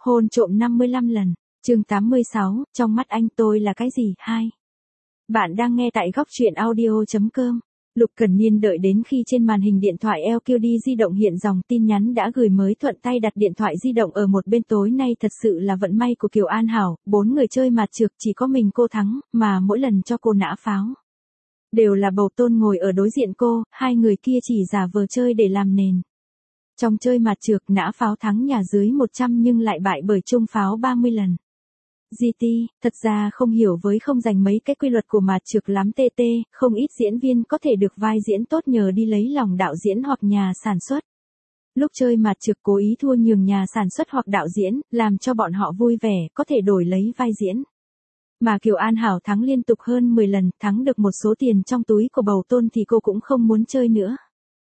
Hôn trộm 55 lần. Chương 86, trong mắt anh tôi là cái gì? 2. Bạn đang nghe tại góc truyện audio.com. Lục Cần Niên đợi đến khi trên màn hình điện thoại LQD di động hiện dòng tin nhắn đã gửi mới thuận tay đặt điện thoại di động ở một bên. Tối nay thật sự là vận may của Kiều An Hảo, 4 người chơi mạt trược chỉ có mình cô thắng, mà mỗi lần cho cô nã pháo. Đều là Bầu Tôn ngồi ở đối diện cô, hai người kia chỉ giả vờ chơi để làm nền. Trong chơi mạt trược nã pháo thắng nhà dưới 100 nhưng lại bại bởi chung pháo 30 lần. GT, thật ra không hiểu với không dành mấy cái quy luật của mạt trược lắm. TT, không ít diễn viên có thể được vai diễn tốt nhờ đi lấy lòng đạo diễn hoặc nhà sản xuất. Lúc chơi mạt trược cố ý thua nhường nhà sản xuất hoặc đạo diễn, làm cho bọn họ vui vẻ, có thể đổi lấy vai diễn. Mà Kiều An Hảo thắng liên tục hơn 10 lần, thắng được một số tiền trong túi của Bầu Tôn thì cô cũng không muốn chơi nữa.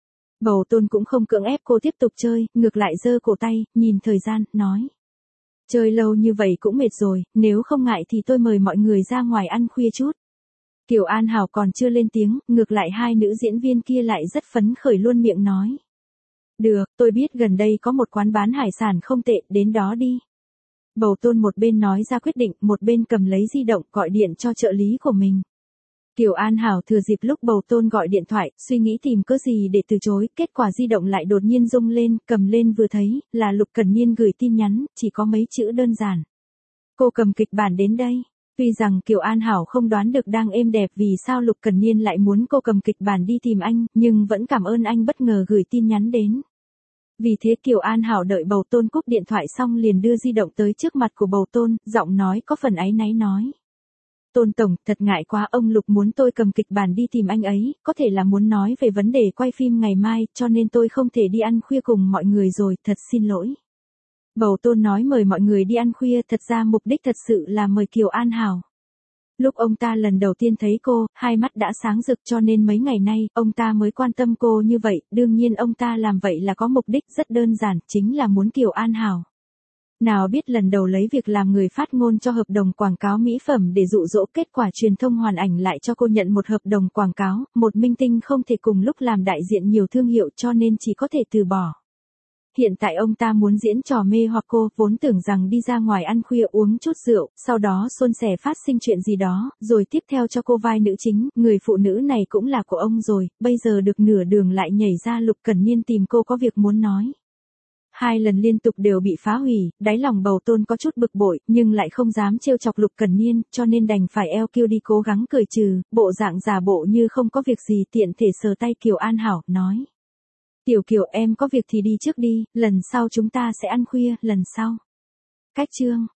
Bầu Tôn cũng không cưỡng ép cô tiếp tục chơi, ngược lại giơ cổ tay, nhìn thời gian, nói. Chơi lâu như vậy cũng mệt rồi, nếu không ngại thì tôi mời mọi người ra ngoài ăn khuya chút. Kiều An Hảo còn chưa lên tiếng, ngược lại hai nữ diễn viên kia lại rất phấn khởi luôn miệng nói. Được, tôi biết gần đây có một quán bán hải sản không tệ, đến đó đi. Bầu Tôn một bên nói ra quyết định, một bên cầm lấy di động gọi điện cho trợ lý của mình. Kiều An Hảo thừa dịp lúc Bầu Tôn gọi điện thoại, suy nghĩ tìm cớ gì để từ chối, kết quả di động lại đột nhiên rung lên, cầm lên vừa thấy, là Lục Cần Niên gửi tin nhắn, chỉ có mấy chữ đơn giản. Cô cầm kịch bản đến đây. Tuy rằng Kiều An Hảo không đoán được đang êm đẹp vì sao Lục Cần Niên lại muốn cô cầm kịch bản đi tìm anh, nhưng vẫn cảm ơn anh bất ngờ gửi tin nhắn đến. Vì thế Kiều An Hảo đợi Bầu Tôn cúp điện thoại xong liền đưa di động tới trước mặt của Bầu Tôn, giọng nói có phần áy náy nói. Tôn Tổng, thật ngại quá, ông Lục muốn tôi cầm kịch bản đi tìm anh ấy, có thể là muốn nói về vấn đề quay phim ngày mai, cho nên tôi không thể đi ăn khuya cùng mọi người rồi, thật xin lỗi. Bầu Tôn nói mời mọi người đi ăn khuya, thật ra mục đích thật sự là mời Kiều An Hảo. Lúc ông ta lần đầu tiên thấy cô, hai mắt đã sáng rực cho nên mấy ngày nay, ông ta mới quan tâm cô như vậy, đương nhiên ông ta làm vậy là có mục đích rất đơn giản, chính là muốn Kiều An Hảo. Nào biết lần đầu lấy việc làm người phát ngôn cho hợp đồng quảng cáo mỹ phẩm để dụ dỗ, kết quả truyền thông hoàn ảnh lại cho cô nhận một hợp đồng quảng cáo, một minh tinh không thể cùng lúc làm đại diện nhiều thương hiệu cho nên chỉ có thể từ bỏ. Hiện tại ông ta muốn diễn trò mê hoặc cô, vốn tưởng rằng đi ra ngoài ăn khuya uống chút rượu, sau đó suôn sẻ phát sinh chuyện gì đó, rồi tiếp theo cho cô vai nữ chính, người phụ nữ này cũng là của ông rồi, bây giờ được nửa đường lại nhảy ra Lục Cần Niên tìm cô có việc muốn nói. 2 lần liên tục đều bị phá hủy, đáy lòng Bầu Tôn có chút bực bội, nhưng lại không dám trêu chọc Lục Cần Niên, cho nên đành phải LQD cố gắng cười trừ, bộ dạng giả bộ như không có việc gì, tiện thể sờ tay Kiều An Hảo, nói. Tiểu Kiều, em có việc thì đi trước đi, lần sau chúng ta sẽ ăn khuya, lần sau. Cách chương.